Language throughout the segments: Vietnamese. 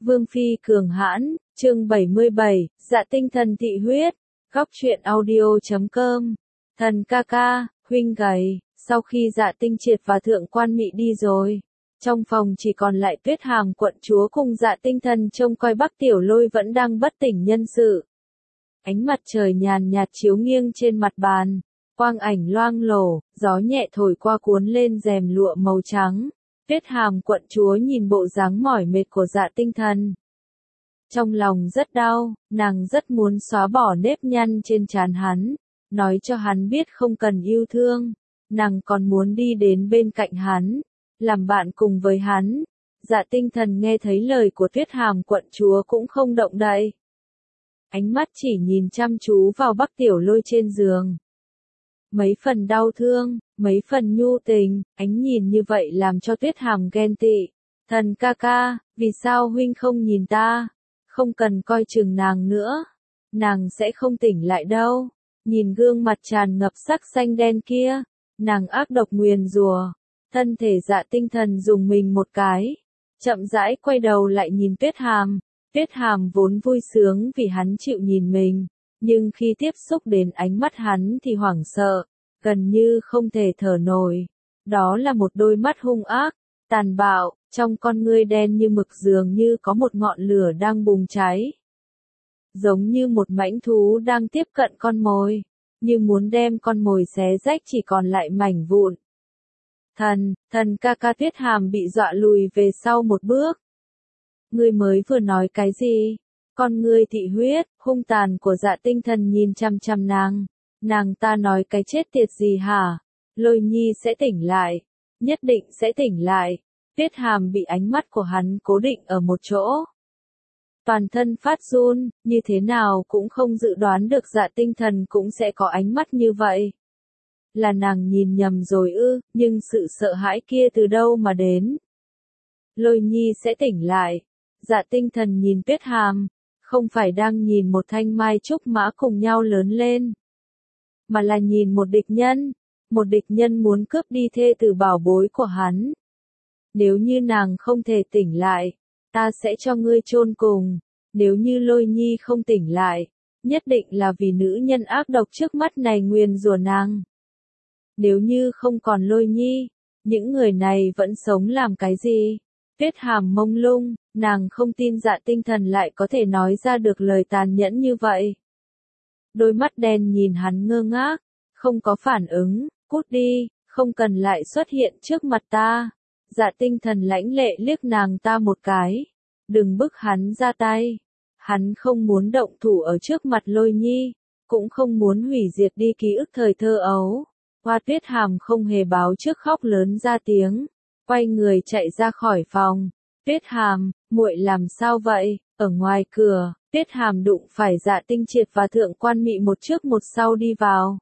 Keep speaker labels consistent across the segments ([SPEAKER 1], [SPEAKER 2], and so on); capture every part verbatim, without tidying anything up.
[SPEAKER 1] Vương phi cường hãn, chương bảy mươi bảy, dạ tinh thần thị huyết, góc truyện audio chấm com. Thần ca ca, huynh gầy, sau khi dạ tinh triệt và thượng quan mị đi rồi, trong phòng chỉ còn lại Tuyết Hàm quận chúa cùng dạ tinh thần trông coi Bắc Tiểu Lôi vẫn đang bất tỉnh nhân sự. Ánh mặt trời nhàn nhạt chiếu nghiêng trên mặt bàn, quang ảnh loang lổ, gió nhẹ thổi qua cuốn lên rèm lụa màu trắng. Tuyết Hàm quận chúa nhìn bộ dáng mỏi mệt của dạ tinh thần. Trong lòng rất đau, nàng rất muốn xóa bỏ nếp nhăn trên trán hắn, nói cho hắn biết không cần yêu thương, nàng còn muốn đi đến bên cạnh hắn, làm bạn cùng với hắn. Dạ tinh thần nghe thấy lời của Tuyết Hàm quận chúa cũng không động đậy. Ánh mắt chỉ nhìn chăm chú vào Bắc Tiểu Lôi trên giường. Mấy phần đau thương, mấy phần nhu tình, ánh nhìn như vậy làm cho Tuyết Hàm ghen tị. Thần ca ca, vì sao huynh không nhìn ta? Không cần coi chừng nàng nữa. Nàng sẽ không tỉnh lại đâu. Nhìn gương mặt tràn ngập sắc xanh đen kia. Nàng ác độc nguyền rủa. Thân thể dạ tinh thần dùng mình một cái. Chậm rãi quay đầu lại nhìn Tuyết Hàm. Tuyết Hàm vốn vui sướng vì hắn chịu nhìn mình. Nhưng khi tiếp xúc đến ánh mắt hắn thì hoảng sợ, gần như không thể thở nổi. Đó là một đôi mắt hung ác, tàn bạo, trong con ngươi đen như mực dường như có một ngọn lửa đang bùng cháy. Giống như một mãnh thú đang tiếp cận con mồi, như muốn đem con mồi xé rách chỉ còn lại mảnh vụn. Thần, thần ca ca Tuyết Hàm bị dọa lùi về sau một bước. Ngươi mới vừa nói cái gì? Con ngươi thị huyết, hung tàn của dạ tinh thần nhìn chăm chăm nàng. Nàng ta nói cái chết tiệt gì hả? Lôi Nhi sẽ tỉnh lại. Nhất định sẽ tỉnh lại. Tuyết Hàm bị ánh mắt của hắn cố định ở một chỗ. Toàn thân phát run, như thế nào cũng không dự đoán được dạ tinh thần cũng sẽ có ánh mắt như vậy. Là nàng nhìn nhầm rồi ư, nhưng sự sợ hãi kia từ đâu mà đến? Lôi Nhi sẽ tỉnh lại. Dạ tinh thần nhìn Tuyết Hàm, không phải đang nhìn một thanh mai trúc mã cùng nhau lớn lên, mà là nhìn một địch nhân, một địch nhân muốn cướp đi thê tử bảo bối của hắn. Nếu như nàng không thể tỉnh lại, ta sẽ cho ngươi chôn cùng. Nếu như Lôi Nhi không tỉnh lại, nhất định là vì nữ nhân ác độc trước mắt này nguyền rủa nàng. Nếu như không còn Lôi Nhi, những người này vẫn sống làm cái gì? Tuyết Hàm mông lung, nàng không tin dạ tinh thần lại có thể nói ra được lời tàn nhẫn như vậy. Đôi mắt đen nhìn hắn ngơ ngác, không có phản ứng, cút đi, không cần lại xuất hiện trước mặt ta. Dạ tinh thần lãnh lệ liếc nàng ta một cái, đừng bức hắn ra tay. Hắn không muốn động thủ ở trước mặt Lôi Nhi, cũng không muốn hủy diệt đi ký ức thời thơ ấu. Hoa Tuyết Hàm không hề báo trước khóc lớn ra tiếng, quay người chạy ra khỏi phòng. Tuyết Hàm, muội làm sao vậy? Ở ngoài cửa, Tuyết Hàm đụng phải dạ tinh triệt và thượng quan mị một trước một sau đi vào.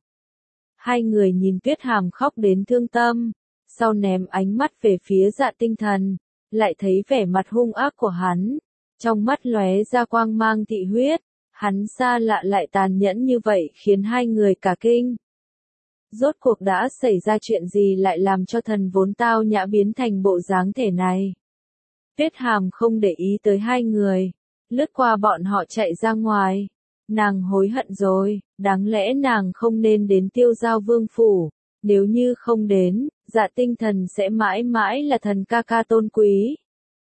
[SPEAKER 1] Hai người nhìn Tuyết Hàm khóc đến thương tâm, sau ném ánh mắt về phía dạ tinh thần, lại thấy vẻ mặt hung ác của hắn, trong mắt lóe ra quang mang thị huyết, hắn xa lạ lại tàn nhẫn như vậy khiến hai người cả kinh. Rốt cuộc đã xảy ra chuyện gì lại làm cho thần vốn tao nhã biến thành bộ dáng thể này? Tuyết Hàm không để ý tới hai người, lướt qua bọn họ chạy ra ngoài. Nàng hối hận rồi, đáng lẽ nàng không nên đến Tiêu Giao Vương phủ, nếu như không đến, dạ tinh thần sẽ mãi mãi là thần ca ca tôn quý.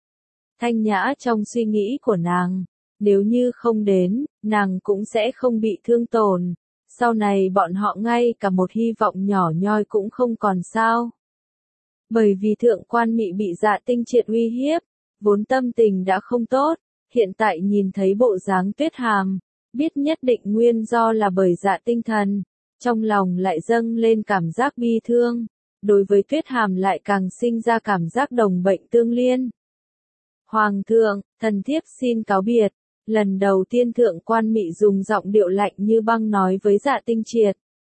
[SPEAKER 1] Thanh nhã trong suy nghĩ của nàng, nếu như không đến, nàng cũng sẽ không bị thương tổn. Sau này bọn họ ngay cả một hy vọng nhỏ nhoi cũng không còn sao. Bởi vì thượng quan mị bị dạ tinh triệt uy hiếp, vốn tâm tình đã không tốt, hiện tại nhìn thấy bộ dáng Tuyết Hàm, biết nhất định nguyên do là bởi dạ tinh thần, trong lòng lại dâng lên cảm giác bi thương, đối với Tuyết Hàm lại càng sinh ra cảm giác đồng bệnh tương liên. Hoàng thượng, thần thiếp xin cáo biệt. Lần đầu tiên thượng quan mị dùng giọng điệu lạnh như băng nói với dạ tinh triệt.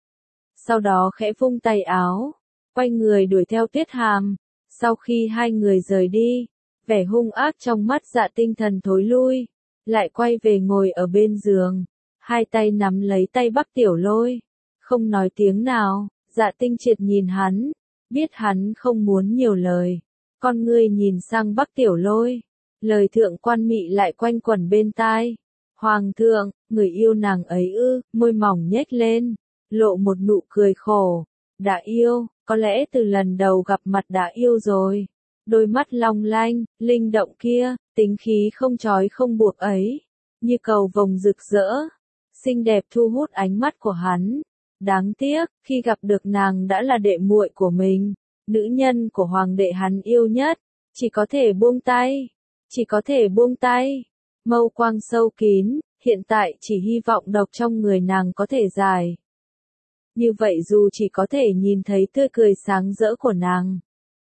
[SPEAKER 1] Sau đó khẽ vung tay áo, quay người đuổi theo Tuyết Hàm. Sau khi hai người rời đi, vẻ hung ác trong mắt dạ tinh thần thối lui, lại quay về ngồi ở bên giường, hai tay nắm lấy tay Bắc Tiểu Lôi, không nói tiếng nào. Dạ tinh triệt nhìn hắn, biết hắn không muốn nhiều lời, con ngươi nhìn sang Bắc Tiểu Lôi. Lời thượng quan mị lại quanh quẩn bên tai. Hoàng thượng, người yêu nàng ấy ư, môi mỏng nhếch lên, lộ một nụ cười khổ. Đã yêu, có lẽ từ lần đầu gặp mặt đã yêu rồi. Đôi mắt long lanh, linh động kia, tính khí không trói không buộc ấy, như cầu vồng rực rỡ, xinh đẹp thu hút ánh mắt của hắn. Đáng tiếc, khi gặp được nàng đã là đệ muội của mình, nữ nhân của hoàng đệ hắn yêu nhất, chỉ có thể buông tay, chỉ có thể buông tay. Mâu quang sâu kín, hiện tại chỉ hy vọng độc trong người nàng có thể giải. Như vậy dù chỉ có thể nhìn thấy tươi cười sáng rỡ của nàng,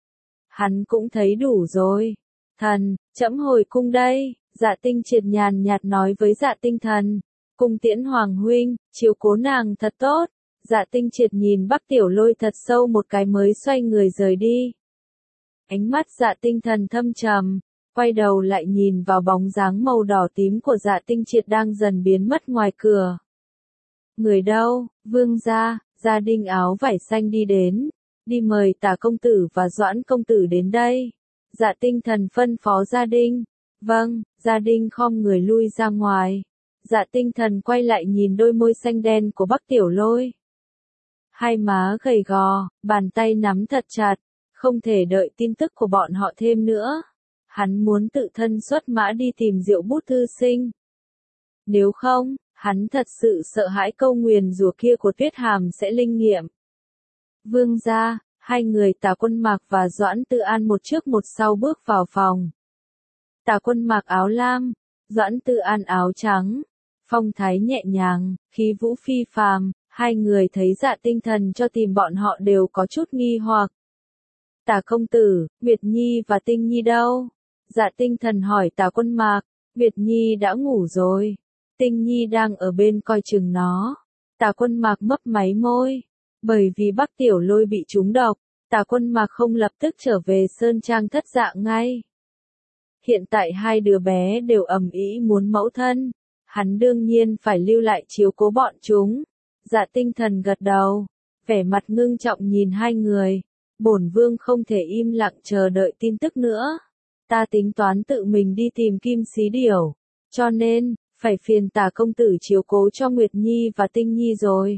[SPEAKER 1] hắn cũng thấy đủ rồi. Thần, trẫm hồi cung đây, Dạ Tinh Triệt nhàn nhạt nói với Dạ Tinh Thần. Cung tiễn hoàng huynh, chiếu cố nàng thật tốt. Dạ Tinh Triệt nhìn Bắc Tiểu Lôi thật sâu một cái mới xoay người rời đi. Ánh mắt Dạ Tinh Thần thâm trầm, quay đầu lại nhìn vào bóng dáng màu đỏ tím của Dạ Tinh Triệt đang dần biến mất ngoài cửa. Người đâu? Vương gia, gia đình áo vải xanh đi đến, đi mời Tả công tử và Doãn công tử đến đây. Dạ Tinh Thần phân phó gia đình. Vâng, gia đình khom người lui ra ngoài. Dạ Tinh Thần quay lại nhìn đôi môi xanh đen của Bắc Tiểu Lôi. Hai má gầy gò, bàn tay nắm thật chặt, không thể đợi tin tức của bọn họ thêm nữa. Hắn muốn tự thân xuất mã đi tìm Diệu Bút thư sinh. Nếu không, hắn thật sự sợ hãi câu nguyền rủa kia của Tuyết Hàm sẽ linh nghiệm. Vương gia, hai người Tả Quân Mạc và Doãn Tư An một trước một sau bước vào phòng. Tả Quân Mạc áo lam, Doãn Tư An áo trắng, phong thái nhẹ nhàng, khí vũ phi phàm, hai người thấy Dạ Tinh Thần cho tìm bọn họ đều có chút nghi hoặc. Tả công tử, Nguyệt Nhi và Tinh Nhi đâu? Dạ Tinh Thần hỏi Tả Quân Mạc. Nguyệt Nhi đã ngủ rồi, Tinh Nhi đang ở bên coi chừng nó. Tả Quân Mạc mấp máy môi, bởi vì Bắc Tiểu Lôi bị trúng độc, Tả Quân Mạc không lập tức trở về Sơn Trang thất dạ ngay. Hiện tại hai đứa bé đều ầm ĩ muốn mẫu thân, hắn đương nhiên phải lưu lại chiếu cố bọn chúng. Dạ Tinh Thần gật đầu, vẻ mặt ngưng trọng nhìn hai người. Bổn vương không thể im lặng chờ đợi tin tức nữa. Ta tính toán tự mình đi tìm Kim Xí Điểu, cho nên, phải phiền Tả công tử chiếu cố cho Nguyệt Nhi và Tinh Nhi rồi.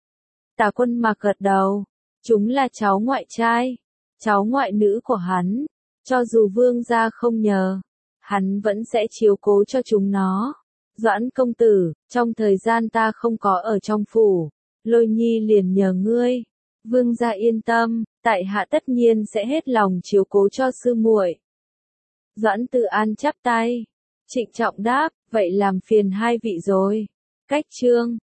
[SPEAKER 1] Tả Quân Mạc gật đầu, chúng là cháu ngoại trai, cháu ngoại nữ của hắn, cho dù vương gia không nhờ, hắn vẫn sẽ chiếu cố cho chúng nó. Doãn công tử, trong thời gian ta không có ở trong phủ, Lôi Nhi liền nhờ ngươi. Vương gia yên tâm, tại hạ tất nhiên sẽ hết lòng chiếu cố cho sư muội. Doãn Tư An chắp tay, trịnh trọng đáp, vậy làm phiền hai vị rồi. Cách chương